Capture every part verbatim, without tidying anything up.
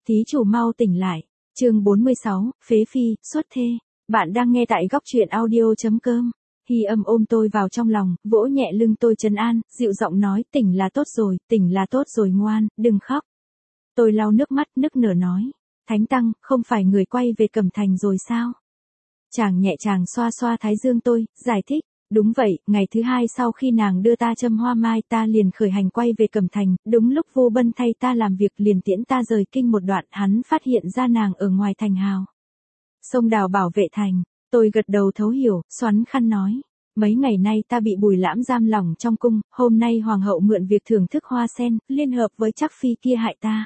thí chủ mau tỉnh lại. Chương bốn mươi sáu, Phế Phi, xuất thê. Bạn đang nghe tại góc truyện audio.com. Hy Âm ôm tôi vào trong lòng, vỗ nhẹ lưng tôi trấn an, dịu giọng nói, tỉnh là tốt rồi, tỉnh là tốt rồi ngoan, đừng khóc. Tôi lau nước mắt, nức nở nói, Thánh Tăng, không phải người quay về Cẩm Thành rồi sao? Chàng nhẹ chàng xoa xoa thái dương tôi, giải thích, đúng vậy, ngày thứ hai sau khi nàng đưa ta châm hoa mai ta liền khởi hành quay về Cẩm Thành, đúng lúc Vô Bân thay ta làm việc liền tiễn ta rời kinh một đoạn, hắn phát hiện ra nàng ở ngoài thành hào. Sông Đào bảo vệ thành, tôi gật đầu thấu hiểu, xoắn khăn nói. Mấy ngày nay ta bị Bùi Lãm giam lỏng trong cung, hôm nay hoàng hậu mượn việc thưởng thức hoa sen, liên hợp với Trác Phi kia hại ta.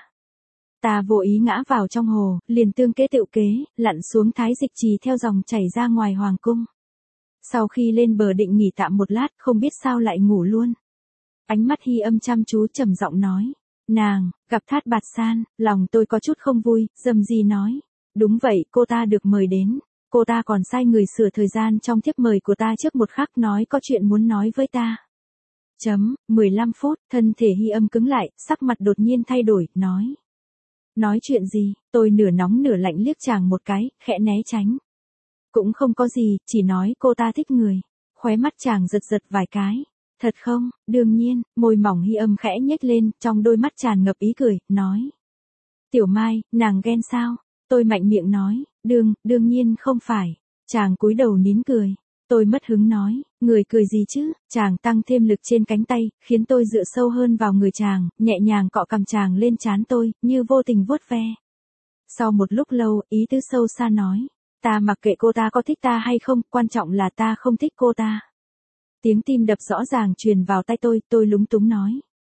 Ta vô ý ngã vào trong hồ, liền tương kế tựu kế, lặn xuống Thái Dịch Trì theo dòng chảy ra ngoài hoàng cung. Sau khi lên bờ định nghỉ tạm một lát, không biết sao lại ngủ luôn. Ánh mắt Hy Âm chăm chú trầm giọng nói, nàng, gặp Thát Bạt San, lòng tôi có chút không vui, dầm gì nói. Đúng vậy, cô ta được mời đến. Cô ta còn sai người sửa thời gian trong thiếp mời của ta trước một khắc nói có chuyện muốn nói với ta. Chấm, mười lăm phút, thân thể Hy Âm cứng lại, sắc mặt đột nhiên thay đổi, nói. Nói chuyện gì, tôi nửa nóng nửa lạnh liếc chàng một cái, khẽ né tránh. Cũng không có gì, chỉ nói cô ta thích người. Khóe mắt chàng giật giật vài cái. Thật không, đương nhiên, môi mỏng Hy Âm khẽ nhếch lên, trong đôi mắt tràn ngập ý cười, nói. Tiểu Mai, nàng ghen sao? Tôi mạnh miệng nói, đương, đương nhiên không phải. Chàng cúi đầu nín cười. Tôi mất hứng nói, người cười gì chứ? Chàng tăng thêm lực trên cánh tay, khiến tôi dựa sâu hơn vào người chàng, nhẹ nhàng cọ cằm chàng lên trán tôi, như vô tình vuốt ve. Sau một lúc lâu, ý tứ sâu xa nói, ta mặc kệ cô ta có thích ta hay không, quan trọng là ta không thích cô ta. Tiếng tim đập rõ ràng truyền vào tai tôi, tôi lúng túng nói.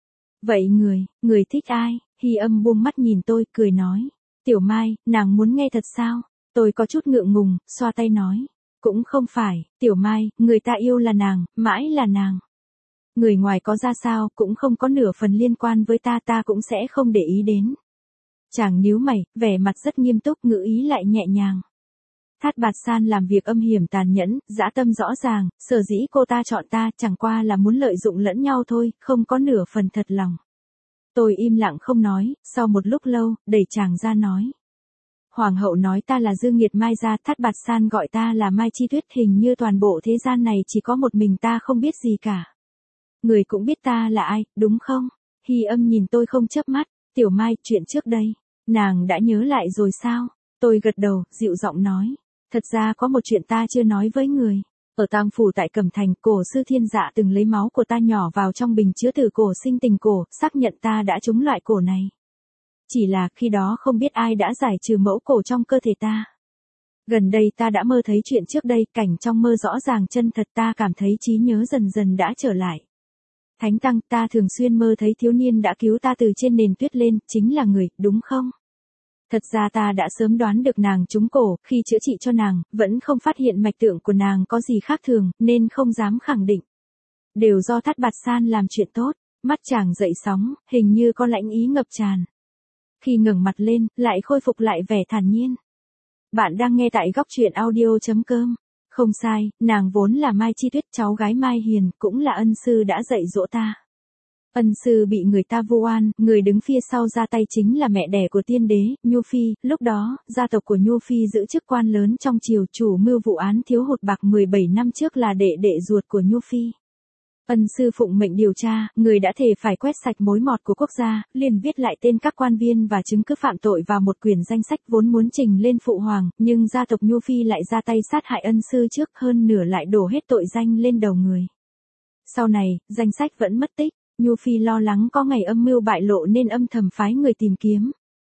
Vậy người, người thích ai? Hy Âm buông mắt nhìn tôi, cười nói. Tiểu Mai, nàng muốn nghe thật sao? Tôi có chút ngượng ngùng, xoa tay nói. Cũng không phải, Tiểu Mai, người ta yêu là nàng, mãi là nàng. Người ngoài có ra sao, cũng không có nửa phần liên quan với ta, ta cũng sẽ không để ý đến. Chàng nhíu mày, vẻ mặt rất nghiêm túc, ngữ ý lại nhẹ nhàng. Thát Bạt San làm việc âm hiểm tàn nhẫn, dã tâm rõ ràng, sở dĩ cô ta chọn ta chẳng qua là muốn lợi dụng lẫn nhau thôi, không có nửa phần thật lòng. Tôi im lặng không nói, sau một lúc lâu, đẩy chàng ra nói. Hoàng hậu nói ta là Dương Nghiệt Mai gia, Thát Bạt San gọi ta là Mai Chi Tuyết, hình như toàn bộ thế gian này chỉ có một mình ta không biết gì cả. Người cũng biết ta là ai, đúng không? Hy Âm nhìn tôi không chớp mắt, Tiểu Mai, chuyện trước đây, nàng đã nhớ lại rồi sao? Tôi gật đầu, dịu giọng nói. Thật ra có một chuyện ta chưa nói với người. Ở tang phủ tại Cẩm Thành, cổ sư Thiên Dạ từng lấy máu của ta nhỏ vào trong bình chứa tử cổ sinh tình cổ, xác nhận ta đã trúng loại cổ này. Chỉ là khi đó không biết ai đã giải trừ mẫu cổ trong cơ thể ta. Gần đây ta đã mơ thấy chuyện trước đây, cảnh trong mơ rõ ràng chân thật, ta cảm thấy trí nhớ dần dần đã trở lại. Thánh Tăng, ta thường xuyên mơ thấy thiếu niên đã cứu ta từ trên nền tuyết lên, chính là người, đúng không? Thật ra ta đã sớm đoán được nàng trúng cổ, khi chữa trị cho nàng, vẫn không phát hiện mạch tượng của nàng có gì khác thường, nên không dám khẳng định. Đều do Thát Bạt San làm chuyện tốt, mắt chàng dậy sóng, hình như có lãnh ý ngập tràn. Khi ngẩng mặt lên, lại khôi phục lại vẻ thản nhiên. Bạn đang nghe tại góc truyện audio.com. Không sai, nàng vốn là Mai Chi Tuyết, cháu gái Mai Hiền, cũng là ân sư đã dạy dỗ ta. Ân sư bị người ta vu oan, người đứng phía sau ra tay chính là mẹ đẻ của tiên đế, Nhu Phi, lúc đó, gia tộc của Nhu Phi giữ chức quan lớn trong triều, chủ mưu vụ án thiếu hụt bạc mười bảy năm trước là đệ đệ ruột của Nhu Phi. Ân sư phụng mệnh điều tra, người đã thề phải quét sạch mối mọt của quốc gia, liền viết lại tên các quan viên và chứng cứ phạm tội vào một quyển danh sách vốn muốn trình lên phụ hoàng, nhưng gia tộc Nhu Phi lại ra tay sát hại ân sư trước, hơn nửa lại đổ hết tội danh lên đầu người. Sau này, danh sách vẫn mất tích. Nhu Phi lo lắng có ngày âm mưu bại lộ nên âm thầm phái người tìm kiếm.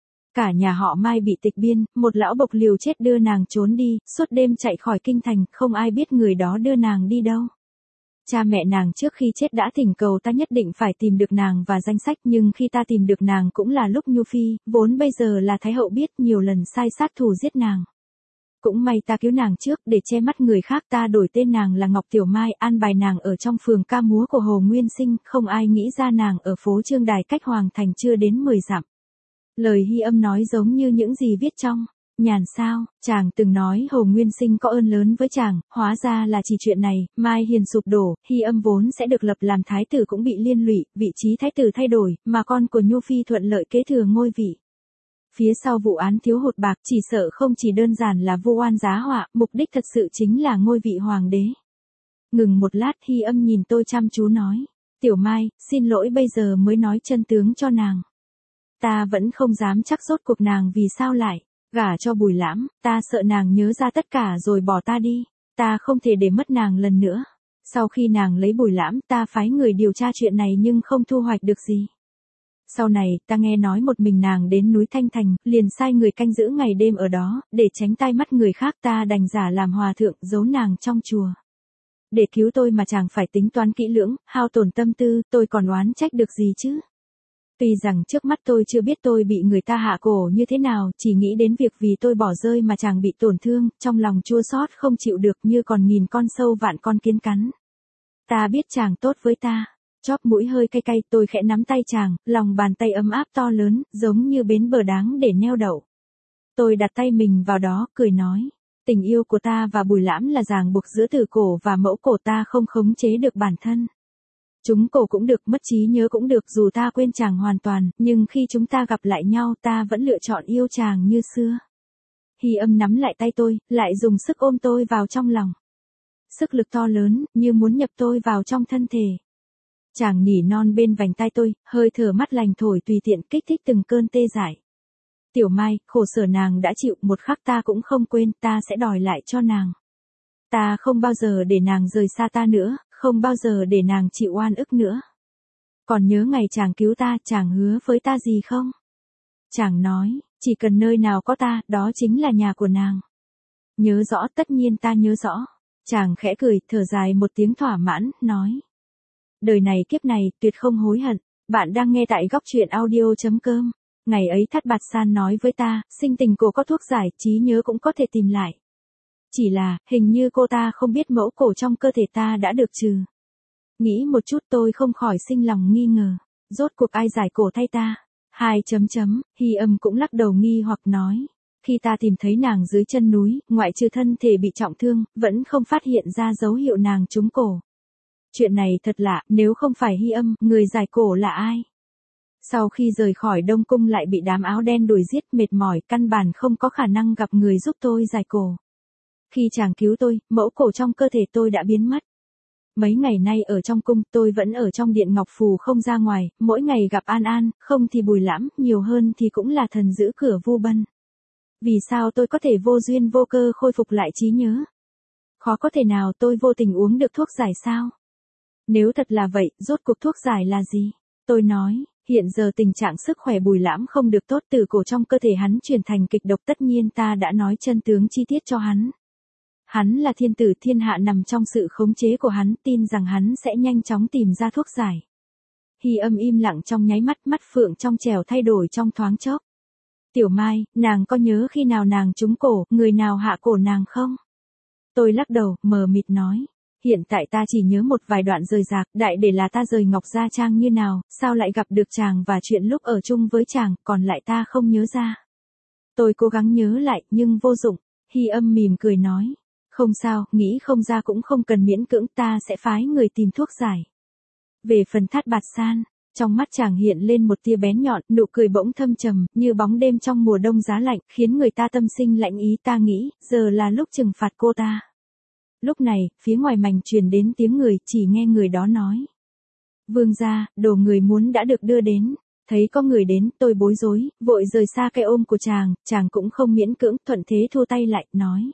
Cả nhà họ Mai bị tịch biên, một lão bộc liều chết đưa nàng trốn đi, suốt đêm chạy khỏi kinh thành, không ai biết người đó đưa nàng đi đâu. Cha mẹ nàng trước khi chết đã thỉnh cầu ta nhất định phải tìm được nàng và danh sách, nhưng khi ta tìm được nàng cũng là lúc Nhu Phi, vốn bây giờ là Thái hậu biết, nhiều lần sai sát thủ giết nàng. Cũng may ta cứu nàng trước, để che mắt người khác, ta đổi tên nàng là Ngọc Tiểu Mai, an bài nàng ở trong phường ca múa của Hồ Nguyên Sinh, không ai nghĩ ra nàng ở phố Trương Đài cách Hoàng Thành chưa đến mười dặm. Lời Hy Âm nói giống như những gì viết trong Nhàn sao, chàng từng nói Hồ Nguyên Sinh có ơn lớn với chàng, hóa ra là chỉ chuyện này, Mai Hiền sụp đổ, Hy Âm vốn sẽ được lập làm thái tử cũng bị liên lụy, vị trí thái tử thay đổi, mà con của Nhu Phi thuận lợi kế thừa ngôi vị. Phía sau vụ án thiếu hụt bạc chỉ sợ không chỉ đơn giản là vu oan giá họa, mục đích thật sự chính là ngôi vị hoàng đế. Ngừng một lát Hy Âm nhìn tôi chăm chú nói. Tiểu Mai, xin lỗi bây giờ mới nói chân tướng cho nàng. Ta vẫn không dám chắc rốt cuộc nàng vì sao lại gả cho Bùi Lãm, ta sợ nàng nhớ ra tất cả rồi bỏ ta đi. Ta không thể để mất nàng lần nữa. Sau khi nàng lấy Bùi Lãm ta phái người điều tra chuyện này nhưng không thu hoạch được gì. Sau này ta nghe nói một mình nàng đến núi Thanh Thành, liền sai người canh giữ ngày đêm ở đó, để tránh tai mắt người khác ta đành giả làm hòa thượng giấu nàng trong chùa. Để cứu tôi mà chàng phải tính toán kỹ lưỡng, hao tổn tâm tư, tôi còn oán trách được gì chứ. Tuy rằng trước mắt tôi chưa biết tôi bị người ta hạ cổ như thế nào, chỉ nghĩ đến việc vì tôi bỏ rơi mà chàng bị tổn thương, trong lòng chua xót không chịu được như còn nghìn con sâu vạn con kiến cắn. Ta biết chàng tốt với ta. Chóp mũi hơi cay cay, tôi khẽ nắm tay chàng, lòng bàn tay ấm áp to lớn, giống như bến bờ đáng để neo đậu. Tôi đặt tay mình vào đó, cười nói. Tình yêu của ta và Bùi Lãm là ràng buộc giữa tử cổ và mẫu cổ, ta không khống chế được bản thân. Chúng cổ cũng được, mất trí nhớ cũng được, dù ta quên chàng hoàn toàn, nhưng khi chúng ta gặp lại nhau ta vẫn lựa chọn yêu chàng như xưa. Hy Âm nắm lại tay tôi, lại dùng sức ôm tôi vào trong lòng. Sức lực to lớn, như muốn nhập tôi vào trong thân thể. Chàng nỉ non bên vành tai tôi, hơi thở mát lành thổi tùy tiện kích thích từng cơn tê dại. Tiểu Mai, khổ sở nàng đã chịu, một khắc ta cũng không quên, ta sẽ đòi lại cho nàng. Ta không bao giờ để nàng rời xa ta nữa, không bao giờ để nàng chịu oan ức nữa. Còn nhớ ngày chàng cứu ta, chàng hứa với ta gì không? Chàng nói, chỉ cần nơi nào có ta, đó chính là nhà của nàng. Nhớ rõ, tất nhiên ta nhớ rõ. Chàng khẽ cười, thở dài một tiếng thỏa mãn, nói. Đời này kiếp này, tuyệt không hối hận. Bạn đang nghe tại góc truyện audio chấm com. Ngày ấy Thát Bạt San nói với ta, sinh tình cổ có thuốc giải, trí nhớ cũng có thể tìm lại. Chỉ là, hình như cô ta không biết mẫu cổ trong cơ thể ta đã được trừ. Nghĩ một chút tôi không khỏi sinh lòng nghi ngờ. Rốt cuộc ai giải cổ thay ta? Hai chấm chấm, Hy Âm cũng lắc đầu nghi hoặc nói. Khi ta tìm thấy nàng dưới chân núi, ngoại trừ thân thể bị trọng thương, vẫn không phát hiện ra dấu hiệu nàng trúng cổ. Chuyện này thật lạ, nếu không phải Hy Âm, người giải cổ là ai? Sau khi rời khỏi Đông Cung lại bị đám áo đen đuổi giết, mệt mỏi, căn bản không có khả năng gặp người giúp tôi giải cổ. Khi chàng cứu tôi, mẫu cổ trong cơ thể tôi đã biến mất. Mấy ngày nay ở trong cung, tôi vẫn ở trong điện Ngọc Phù không ra ngoài, mỗi ngày gặp An An, không thì Bùi Lãm, nhiều hơn thì cũng là thần giữ cửa Vu Bân. Vì sao tôi có thể vô duyên vô cơ khôi phục lại trí nhớ? Khó có thể nào tôi vô tình uống được thuốc giải sao? Nếu thật là vậy, rốt cuộc thuốc giải là gì? Tôi nói, hiện giờ tình trạng sức khỏe Bùi Lãm không được tốt, từ cổ trong cơ thể hắn chuyển thành kịch độc, tất nhiên ta đã nói chân tướng chi tiết cho hắn. Hắn là thiên tử, thiên hạ nằm trong sự khống chế của hắn, tin rằng hắn sẽ nhanh chóng tìm ra thuốc giải. Hy Âm im lặng trong nháy mắt, mắt phượng trong trẻo thay đổi trong thoáng chốc. Tiểu Mai, nàng có nhớ khi nào nàng trúng cổ, người nào hạ cổ nàng không? Tôi lắc đầu, mờ mịt nói. Hiện tại ta chỉ nhớ một vài đoạn rời rạc, đại để là ta rời Ngọc Gia Trang như nào, sao lại gặp được chàng và chuyện lúc ở chung với chàng, còn lại ta không nhớ ra. Tôi cố gắng nhớ lại, nhưng vô dụng. Hy Âm mỉm cười nói. Không sao, nghĩ không ra cũng không cần miễn cưỡng, ta sẽ phái người tìm thuốc giải. Về phần Thát Bạt San, trong mắt chàng hiện lên một tia bén nhọn, nụ cười bỗng thâm trầm, như bóng đêm trong mùa đông giá lạnh, khiến người ta tâm sinh lạnh ý. Ta nghĩ, giờ là lúc trừng phạt cô ta. Lúc này, phía ngoài mảnh truyền đến tiếng người, chỉ nghe người đó nói. Vương gia, đồ người muốn đã được đưa đến. Thấy có người đến, tôi bối rối, vội rời xa cái ôm của chàng, chàng cũng không miễn cưỡng, thuận thế thu tay lại, nói.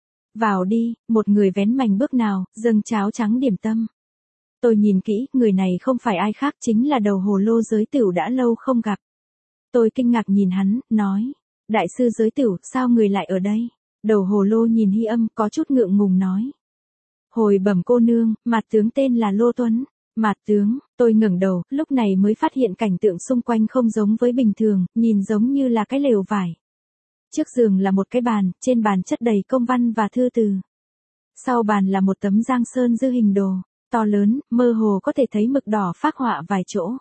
Vào đi, một người vén mành bước nào, dâng cháo trắng điểm tâm. Tôi nhìn kỹ, người này không phải ai khác, chính là đầu hồ lô giới tửu đã lâu không gặp. Tôi kinh ngạc nhìn hắn, nói. Đại sư giới tửu, sao người lại ở đây? Đầu hồ lô nhìn Hy Âm, có chút ngượng ngùng nói. Hồi bẩm cô nương, mạt tướng tên là Lô Tuấn. Mạt tướng, tôi ngẩng đầu, lúc này mới phát hiện cảnh tượng xung quanh không giống với bình thường, nhìn giống như là cái lều vải. Trước giường là một cái bàn, trên bàn chất đầy công văn và thư từ. Sau bàn là một tấm giang sơn dư hình đồ, to lớn, mơ hồ có thể thấy mực đỏ phác họa vài chỗ.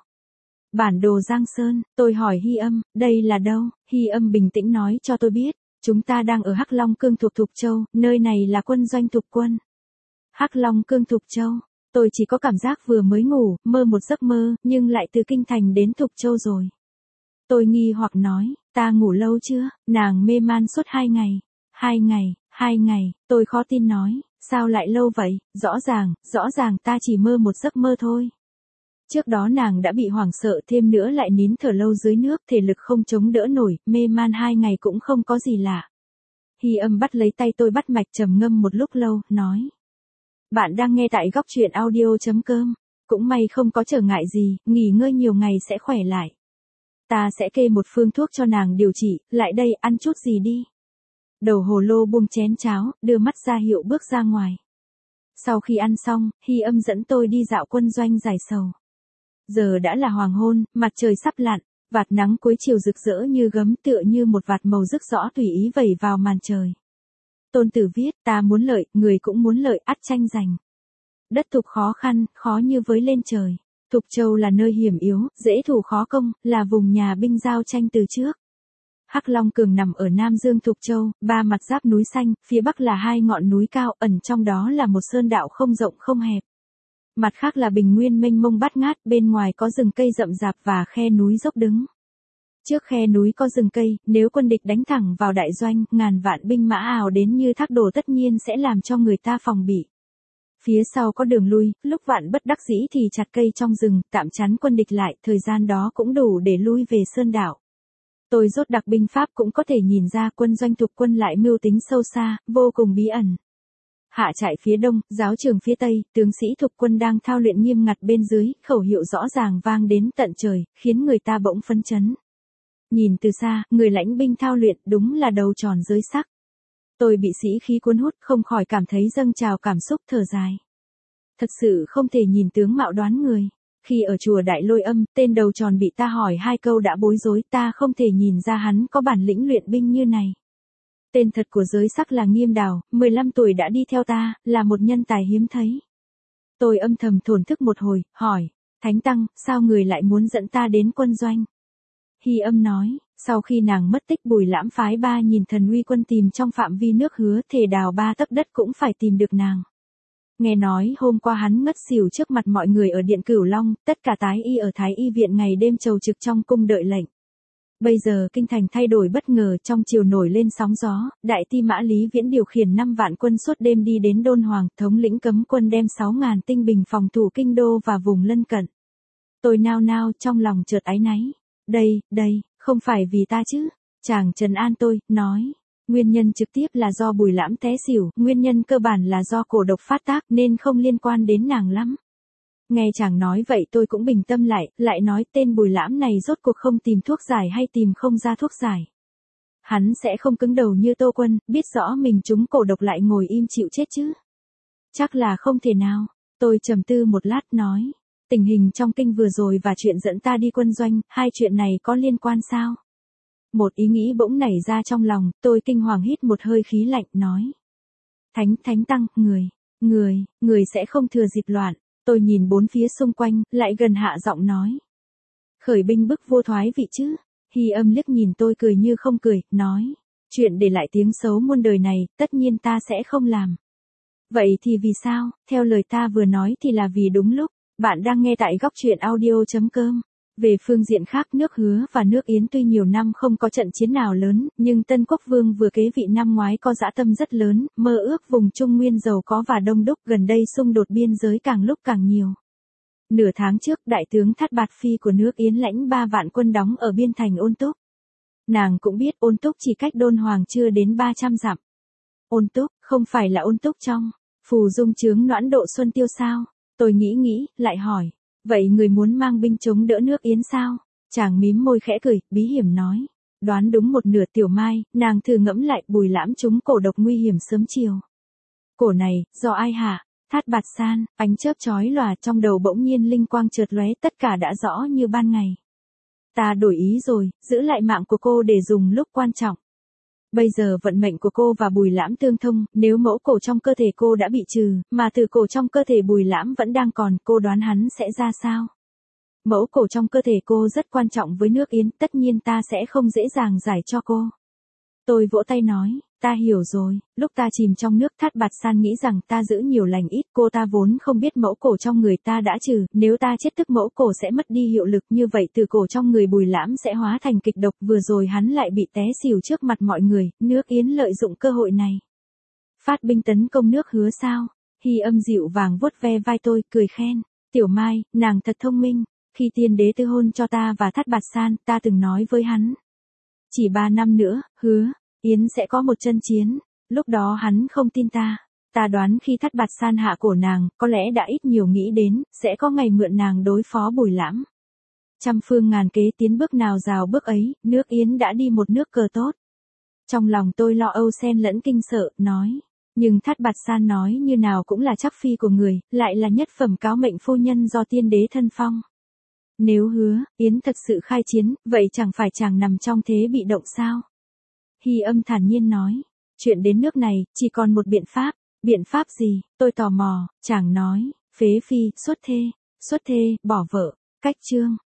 Bản đồ Giang Sơn, tôi hỏi Hy Âm, đây là đâu? Hy Âm bình tĩnh nói cho tôi biết, chúng ta đang ở Hắc Long Cương thuộc Thục Châu, nơi này là quân doanh Thục quân. Hắc Long Cương Thục Châu, tôi chỉ có cảm giác vừa mới ngủ, mơ một giấc mơ, nhưng lại từ Kinh Thành đến Thục Châu rồi. Tôi nghi hoặc nói, ta ngủ lâu chưa? Nàng mê man suốt hai ngày. Hai ngày, hai ngày, tôi khó tin nói, sao lại lâu vậy? Rõ ràng, rõ ràng ta chỉ mơ một giấc mơ thôi. Trước đó nàng đã bị hoảng sợ, thêm nữa lại nín thở lâu dưới nước, thể lực không chống đỡ nổi, mê man hai ngày cũng không có gì lạ. Hy Âm bắt lấy tay tôi bắt mạch trầm ngâm một lúc lâu, nói. Bạn đang nghe tại góc truyện audio.com. Cũng may không có trở ngại gì, nghỉ ngơi nhiều ngày sẽ khỏe lại. Ta sẽ kê một phương thuốc cho nàng điều trị, lại đây ăn chút gì đi. Đầu hồ lô buông chén cháo, đưa mắt ra hiệu bước ra ngoài. Sau khi ăn xong, Hy Âm dẫn tôi đi dạo quân doanh giải sầu. Giờ đã là hoàng hôn, mặt trời sắp lặn, vạt nắng cuối chiều rực rỡ như gấm, tựa như một vạt màu rực rõ tùy ý vẩy vào màn trời. Tôn Tử viết, ta muốn lợi, người cũng muốn lợi, ắt tranh giành. Đất Thục khó khăn, khó như với lên trời. Thục Châu là nơi hiểm yếu, dễ thủ khó công, là vùng nhà binh giao tranh từ trước. Hắc Long Cường nằm ở Nam Dương Thục Châu, ba mặt giáp núi xanh, phía bắc là hai ngọn núi cao, ẩn trong đó là một sơn đạo không rộng không hẹp. Mặt khác là bình nguyên mênh mông bát ngát, bên ngoài có rừng cây rậm rạp và khe núi dốc đứng. Trước khe núi có rừng cây, nếu quân địch đánh thẳng vào đại doanh, ngàn vạn binh mã ào đến như thác đổ tất nhiên sẽ làm cho người ta phòng bị. Phía sau có đường lui, lúc vạn bất đắc dĩ thì chặt cây trong rừng, tạm chắn quân địch lại, thời gian đó cũng đủ để lui về sơn đảo. Tôi rốt đặc binh pháp cũng có thể nhìn ra quân doanh Thục quân lại mưu tính sâu xa, vô cùng bí ẩn. Hạ trại phía đông, giáo trường phía tây, tướng sĩ Thục quân đang thao luyện nghiêm ngặt bên dưới, khẩu hiệu rõ ràng vang đến tận trời, khiến người ta bỗng phấn chấn. Nhìn từ xa, người lãnh binh thao luyện đúng là đầu tròn giới sắc. Tôi bị sĩ khí cuốn hút, không khỏi cảm thấy dâng trào cảm xúc, thở dài. Thật sự không thể nhìn tướng mạo đoán người. Khi ở chùa Đại Lôi Âm, tên đầu tròn bị ta hỏi hai câu đã bối rối, ta không thể nhìn ra hắn có bản lĩnh luyện binh như này. Tên thật của giới sắc là Nghiêm Đào, mười lăm tuổi đã đi theo ta, là một nhân tài hiếm thấy. Tôi âm thầm thổn thức một hồi, hỏi, Thánh Tăng, sao người lại muốn dẫn ta đến quân doanh? Hy Âm nói, sau khi nàng mất tích Bùi Lãm phái ba nhìn thần uy quân tìm trong phạm vi nước Hứa, thề đào ba tấc đất cũng phải tìm được nàng. Nghe nói hôm qua hắn ngất xỉu trước mặt mọi người ở Điện Cửu Long, tất cả tái y ở Thái Y viện ngày đêm chầu trực trong cung đợi lệnh. Bây giờ kinh thành thay đổi bất ngờ, trong chiều nổi lên sóng gió, đại ti mã Lý Viễn điều khiển năm vạn quân suốt đêm đi đến Đôn Hoàng, thống lĩnh cấm quân đem sáu ngàn tinh binh phòng thủ kinh đô và vùng lân cận. Tôi nao nao trong lòng chợt áy náy. Đây, đây, không phải vì ta chứ. Chàng trấn an tôi, nói. Nguyên nhân trực tiếp là do Bùi Lãm té xỉu, nguyên nhân cơ bản là do cổ độc phát tác nên không liên quan đến nàng lắm. Nghe chàng nói vậy tôi cũng bình tâm lại, lại nói tên Bùi Lãm này rốt cuộc không tìm thuốc giải hay tìm không ra thuốc giải. Hắn sẽ không cứng đầu như Tô Quân, biết rõ mình trúng cổ độc lại ngồi im chịu chết chứ. Chắc là không thể nào. Tôi trầm tư một lát nói. Tình hình trong kinh vừa rồi và chuyện dẫn ta đi quân doanh, hai chuyện này có liên quan sao? Một ý nghĩ bỗng nảy ra trong lòng, tôi kinh hoàng hít một hơi khí lạnh, nói. Thánh, Thánh Tăng, người, người, người sẽ không thừa dịp loạn. Tôi nhìn bốn phía xung quanh, lại gần hạ giọng nói. Khởi binh bức vua thoái vị chứ? Hy Âm liếc nhìn tôi cười như không cười, nói. Chuyện để lại tiếng xấu muôn đời này, tất nhiên ta sẽ không làm. Vậy thì vì sao? Theo lời ta vừa nói thì là vì đúng lúc. Bạn đang nghe tại góc truyện audio.com. Về phương diện khác, nước Hứa và nước Yến tuy nhiều năm không có trận chiến nào lớn, nhưng Tân Quốc Vương vừa kế vị năm ngoái có dã tâm rất lớn, mơ ước vùng Trung Nguyên giàu có và đông đúc, gần đây xung đột biên giới càng lúc càng nhiều. Nửa tháng trước, đại tướng Thát Bạt Phi của nước Yến lãnh ba vạn quân đóng ở biên thành Ôn Túc. Nàng cũng biết Ôn Túc chỉ cách Đôn Hoàng chưa đến ba trăm dặm. Ôn Túc, không phải là Ôn Túc trong Phù Dung Chướng Noãn Độ Xuân Tiêu sao? Tôi nghĩ nghĩ, lại hỏi. Vậy người muốn mang binh chống đỡ nước Yến sao? Chàng mím môi khẽ cười, bí hiểm nói. Đoán đúng một nửa. Tiểu Mai, nàng thử ngẫm lại, Bùi Lãm trúng cổ độc nguy hiểm sớm chiều. Cổ này, do ai hạ? Thát Bạt San, ánh chớp chói lòa trong đầu bỗng nhiên linh quang chợt lóe, tất cả đã rõ như ban ngày. Ta đổi ý rồi, giữ lại mạng của cô để dùng lúc quan trọng. Bây giờ vận mệnh của cô và Bùi Lãm tương thông, nếu mẫu cổ trong cơ thể cô đã bị trừ, mà từ cổ trong cơ thể Bùi Lãm vẫn đang còn, cô đoán hắn sẽ ra sao? Mẫu cổ trong cơ thể cô rất quan trọng với nước Yến, tất nhiên ta sẽ không dễ dàng giải cho cô. Tôi vỗ tay nói, ta hiểu rồi, lúc ta chìm trong nước Thát Bạt San nghĩ rằng ta giữ nhiều lành ít, cô ta vốn không biết mẫu cổ trong người ta đã trừ, nếu ta chết tức mẫu cổ sẽ mất đi hiệu lực, như vậy từ cổ trong người Bùi Lãm sẽ hóa thành kịch độc, vừa rồi hắn lại bị té xỉu trước mặt mọi người, Nước Yến lợi dụng cơ hội này. Phát binh tấn công nước Hứa sao? Hy Âm dịu vàng vuốt ve vai tôi, cười khen, Tiểu Mai, nàng thật thông minh, khi tiên đế tư hôn cho ta và Thát Bạt San, ta từng nói với hắn. Chỉ ba năm nữa, Hứa Yến sẽ có một trận chiến, lúc đó hắn không tin ta. Ta đoán khi Thát Bạt San hạ cổ nàng, có lẽ đã ít nhiều nghĩ đến, sẽ có ngày mượn nàng đối phó Bùi Lãm. Trăm phương ngàn kế tiến bước nào rào bước ấy, Nước Yến đã đi một nước cờ tốt. Trong lòng tôi lo âu xen lẫn kinh sợ, nói. Nhưng Thát Bạt San nói như nào cũng là chắc phi của người, lại là nhất phẩm cáo mệnh phu nhân do tiên đế thân phong. Nếu Hứa Yến thật sự khai chiến, vậy chẳng phải chàng nằm trong thế bị động sao? Hy Âm thản nhiên nói, chuyện đến nước này, chỉ còn một biện pháp. Biện pháp gì? Tôi tò mò. Chàng nói, phế phi, xuất thê, xuất thê, bỏ vợ, cách chương.